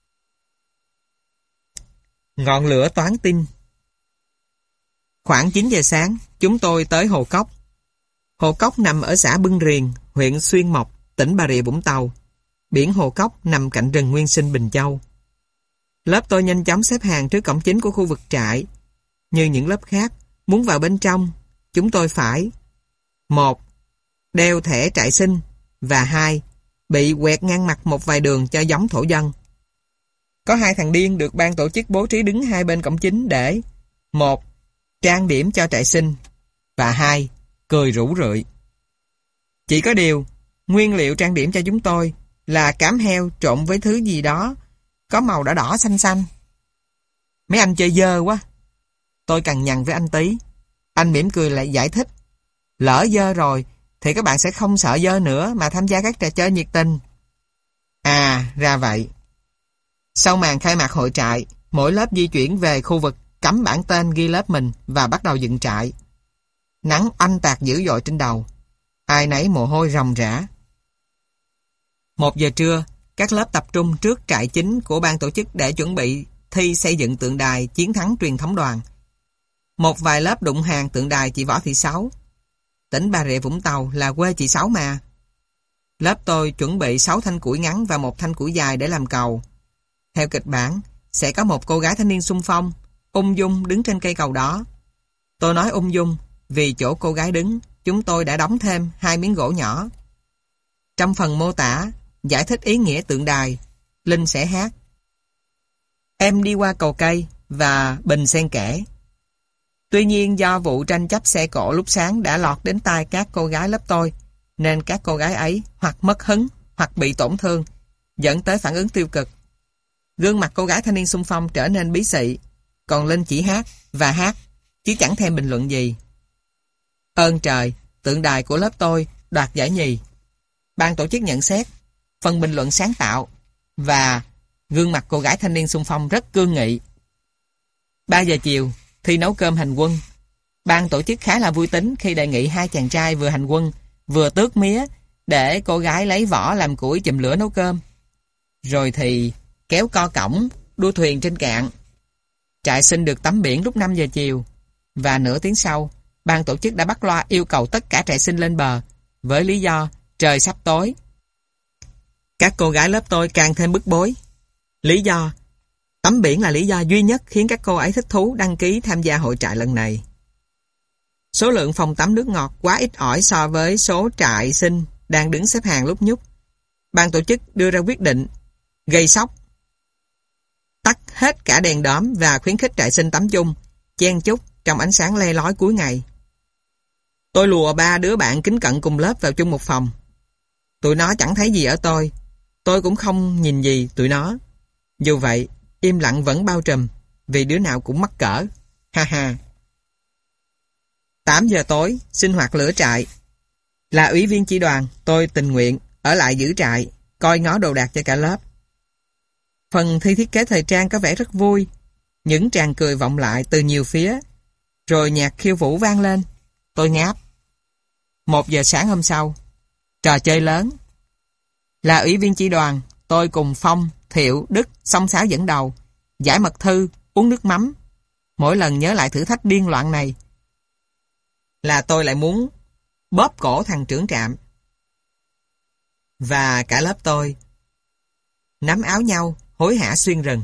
Ngọn lửa toán tin. Khoảng 9 giờ sáng, chúng tôi tới Hồ Cốc. Hồ Cốc nằm ở xã Bưng Riềng, huyện Xuyên Mộc, tỉnh Bà Rịa Vũng Tàu. Biển Hồ Cốc nằm cạnh rừng nguyên sinh Bình Châu. Lớp tôi nhanh chóng xếp hàng trước cổng chính của khu vực trại. Như những lớp khác, muốn vào bên trong, chúng tôi phải 1. Đeo thẻ trại sinh và 2. Bị quẹt ngang mặt một vài đường cho giống thổ dân. Có 2 thằng điên được ban tổ chức bố trí đứng hai bên cổng chính để 1. Trang điểm cho trại sinh và 2. Cười rủ rượi. Chỉ có điều, nguyên liệu trang điểm cho chúng tôi là cám heo trộn với thứ gì đó có màu đỏ đỏ xanh xanh. Mấy anh chơi dơ quá. Tôi cằn nhằn với anh Tý. Anh mỉm cười lại giải thích. Lỡ dơ rồi thì các bạn sẽ không sợ dơ nữa mà tham gia các trò chơi nhiệt tình. À, ra vậy. Sau màn khai mạc hội trại, mỗi lớp di chuyển về khu vực cắm bảng tên ghi lớp mình và bắt đầu dựng trại. Nắng oanh tạc dữ dội trên đầu. Ai nấy mồ hôi ròng rã. 1 giờ trưa, các lớp tập trung trước trại chính của ban tổ chức để chuẩn bị thi xây dựng tượng đài chiến thắng truyền thống đoàn. Một vài lớp đụng hàng tượng đài chị Võ Thị Sáu. Tỉnh Bà Rịa Vũng Tàu là quê chị Sáu mà. Lớp tôi chuẩn bị 6 thanh củi ngắn và 1 thanh củi dài để làm cầu. Theo kịch bản, sẽ có một cô gái thanh niên xung phong, ung dung đứng trên cây cầu đó. Tôi nói ung dung vì chỗ cô gái đứng, chúng tôi đã đóng thêm 2 miếng gỗ nhỏ. Trong phần mô tả, giải thích ý nghĩa tượng đài, Linh sẽ hát. Em đi qua cầu cây và bình xen kẽ. Tuy nhiên do vụ tranh chấp xe cộ lúc sáng đã lọt đến tai các cô gái lớp tôi, nên các cô gái ấy hoặc mất hứng hoặc bị tổn thương, dẫn tới phản ứng tiêu cực. Gương mặt cô gái thanh niên xung phong trở nên bí xị, còn Linh chỉ hát và hát, chứ chẳng thèm bình luận gì. Ơn trời, tượng đài của lớp tôi đoạt giải nhì. Ban tổ chức nhận xét, phần bình luận sáng tạo và gương mặt cô gái thanh niên xung phong rất cương nghị. 3 giờ chiều, thi nấu cơm hành quân. Ban tổ chức khá là vui tính khi đề nghị 2 chàng trai vừa hành quân, vừa tước mía để cô gái lấy vỏ làm củi chùm lửa nấu cơm. Rồi thì kéo co cổng, đua thuyền trên cạn. Trại sinh được tắm biển lúc 5 giờ chiều và nửa tiếng sau, ban tổ chức đã bắt loa yêu cầu tất cả trại sinh lên bờ với lý do trời sắp tối. Các cô gái lớp tôi càng thêm bức bối. Lý do tắm biển là lý do duy nhất khiến các cô ấy thích thú đăng ký tham gia hội trại lần này. Số lượng phòng tắm nước ngọt quá ít ỏi so với số trại sinh đang đứng xếp hàng lúc nhúc. Ban tổ chức đưa ra quyết định gây sốc, tắt hết cả đèn đóm và khuyến khích trại sinh tắm chung, chen chúc trong ánh sáng le lói cuối ngày. Tôi lùa 3 đứa bạn kính cận cùng lớp vào chung một phòng. Tụi nó chẳng thấy gì ở tôi cũng không nhìn gì tụi nó. Dù vậy, im lặng vẫn bao trùm, vì đứa nào cũng mắc cỡ. Ha ha. 8 giờ tối, sinh hoạt lửa trại. Là ủy viên chỉ đoàn, tôi tình nguyện ở lại giữ trại, coi ngó đồ đạc cho cả lớp. Phần thi thiết kế thời trang có vẻ rất vui. Những tràng cười vọng lại từ nhiều phía. Rồi nhạc khiêu vũ vang lên. Tôi ngáp. 1 giờ sáng hôm sau. Trò chơi lớn. Là ủy viên chỉ đoàn, tôi cùng Phong, Thiệu, Đức xông xáo dẫn đầu. Giải mật thư, uống nước mắm. Mỗi lần nhớ lại thử thách điên loạn này là tôi lại muốn bóp cổ thằng trưởng trạm. Và cả lớp tôi nắm áo nhau, hối hả xuyên rừng.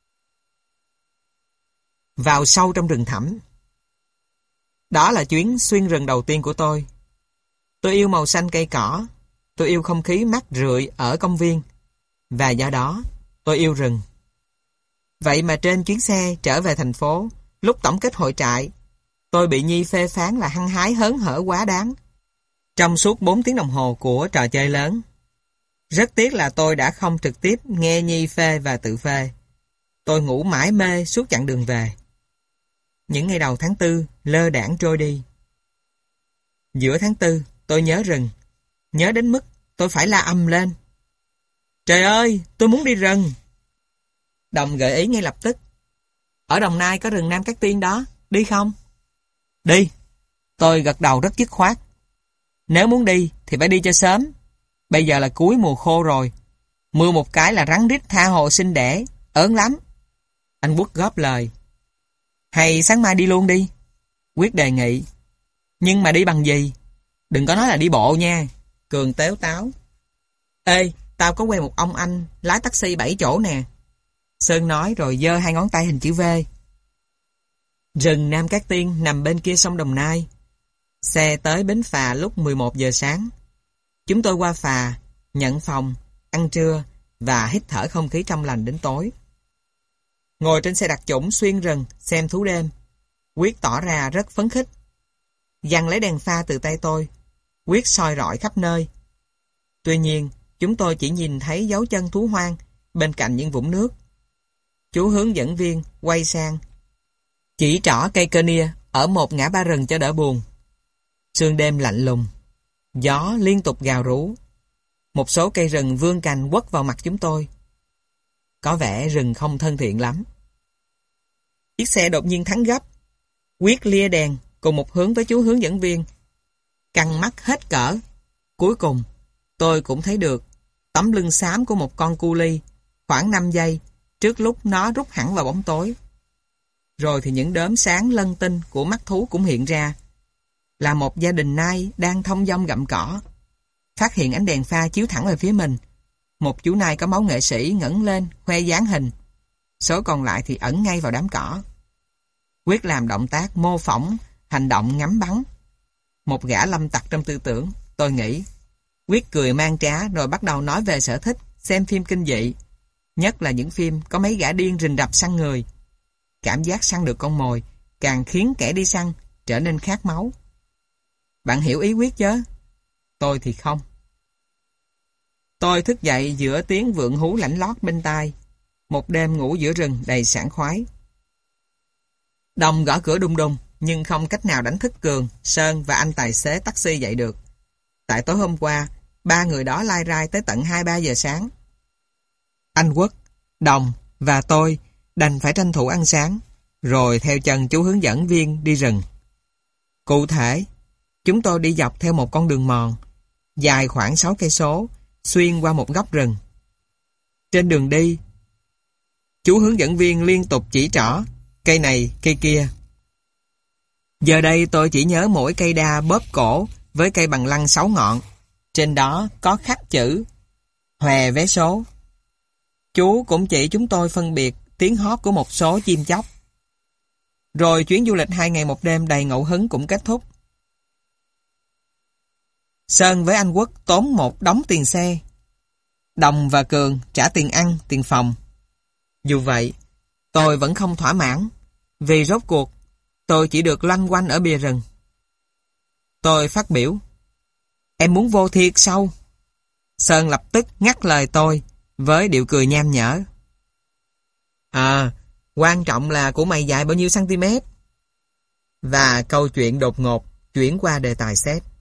Vào sâu trong rừng thẳm. Đó là chuyến xuyên rừng đầu tiên của tôi. Tôi yêu màu xanh cây cỏ. Tôi yêu không khí mát rượi ở công viên. Và do đó, tôi yêu rừng. Vậy mà trên chuyến xe trở về thành phố, lúc tổng kết hội trại, tôi bị Nhi phê phán là hăng hái hớn hở quá đáng. Trong suốt 4 tiếng đồng hồ của trò chơi lớn. Rất tiếc là tôi đã không trực tiếp nghe Nhi phê và tự phê. Tôi ngủ mải mê suốt chặng đường về. Những ngày đầu tháng 4 lơ đãng trôi đi. Giữa tháng 4 tôi nhớ rừng. Nhớ đến mức tôi phải la ầm lên. Trời ơi, tôi muốn đi rừng. Đồng gợi ý ngay lập tức. Ở Đồng Nai có rừng Nam Cát Tiên đó, đi không? Đi. Tôi gật đầu rất dứt khoát. Nếu muốn đi thì phải đi cho sớm. Bây giờ là cuối mùa khô rồi. Mưa một cái là rắn rít tha hồ sinh đẻ, ớn lắm. Anh Quốc góp lời. Hay sáng mai đi luôn đi. Quyết đề nghị. Nhưng mà đi bằng gì? Đừng có nói là đi bộ nha. Cường tếu táo. Ê, tao có quen một ông anh lái taxi 7 chỗ nè. Sơn nói rồi giơ 2 ngón tay hình chữ V. Rừng Nam Cát Tiên nằm bên kia sông Đồng Nai. Xe tới bến phà lúc 11 giờ sáng. Chúng tôi qua phà, nhận phòng, ăn trưa và hít thở không khí trong lành đến tối. Ngồi trên xe đặc chủng xuyên rừng xem thú đêm, Quyết tỏ ra rất phấn khích. Giằng lấy đèn pha từ tay tôi, Quyết soi rọi khắp nơi. Tuy nhiên, chúng tôi chỉ nhìn thấy dấu chân thú hoang bên cạnh những vũng nước. Chú hướng dẫn viên quay sang, chỉ trỏ cây cơ nia ở một ngã ba rừng cho đỡ buồn. Sương đêm lạnh lùng, gió liên tục gào rú. Một số cây rừng vươn cành quất vào mặt chúng tôi. Có vẻ rừng không thân thiện lắm. Chiếc xe đột nhiên thắng gấp. Quyết lia đèn cùng một hướng với chú hướng dẫn viên. Căng mắt hết cỡ. Cuối cùng, tôi cũng thấy được tấm lưng xám của một con cu li khoảng 5 giây trước lúc nó rút hẳn vào bóng tối. Rồi thì những đốm sáng lân tinh của mắt thú cũng hiện ra. Là một gia đình nai đang thong dong gặm cỏ. Phát hiện ánh đèn pha chiếu thẳng về phía mình. Một chú nai có máu nghệ sĩ ngẩng lên khoe dáng hình. Số còn lại thì ẩn ngay vào đám cỏ. Quyết làm động tác mô phỏng hành động ngắm bắn. Một gã lâm tặc trong tư tưởng, tôi nghĩ. Quyết cười mang trá rồi bắt đầu nói về sở thích xem phim kinh dị. Nhất là những phim có mấy gã điên rình rập săn người. Cảm giác săn được con mồi càng khiến kẻ đi săn trở nên khát máu. Bạn hiểu ý Quyết chứ? Tôi thì không. Tôi thức dậy giữa tiếng vượn hú lảnh lót bên tai. Một đêm ngủ giữa rừng đầy sảng khoái. Đồng gõ cửa đùng đùng, nhưng không cách nào đánh thức Cường, Sơn và anh tài xế taxi dậy được. Tại tối hôm qua, 3 người đó lai rai tới tận 2-3 giờ sáng. Anh Quốc, Đồng và tôi đành phải tranh thủ ăn sáng, rồi theo chân chú hướng dẫn viên đi rừng. Cụ thể, chúng tôi đi dọc theo một con đường mòn, dài khoảng 6 cây số, xuyên qua một góc rừng. Trên đường đi, chú hướng dẫn viên liên tục chỉ trỏ, cây này, cây kia. Giờ đây tôi chỉ nhớ mỗi cây đa bóp cổ với cây bằng lăng 6 ngọn. Trên đó có khắc chữ Hòe vé số. Chú cũng chỉ chúng tôi phân biệt tiếng hót của một số chim chóc. Rồi chuyến du lịch 2 ngày 1 đêm đầy ngẫu hứng cũng kết thúc. Sơn với anh Quốc tốn một đống tiền xe. Đồng và Cường trả tiền ăn, tiền phòng. Dù vậy, tôi vẫn không thỏa mãn, vì rốt cuộc tôi chỉ được loanh quanh ở bìa rừng. Tôi phát biểu, em muốn vô thiệt sao? Sơn lập tức ngắt lời tôi với điệu cười nham nhở. Quan trọng là của mày dài bao nhiêu cm? Và câu chuyện đột ngột chuyển qua đề tài xét.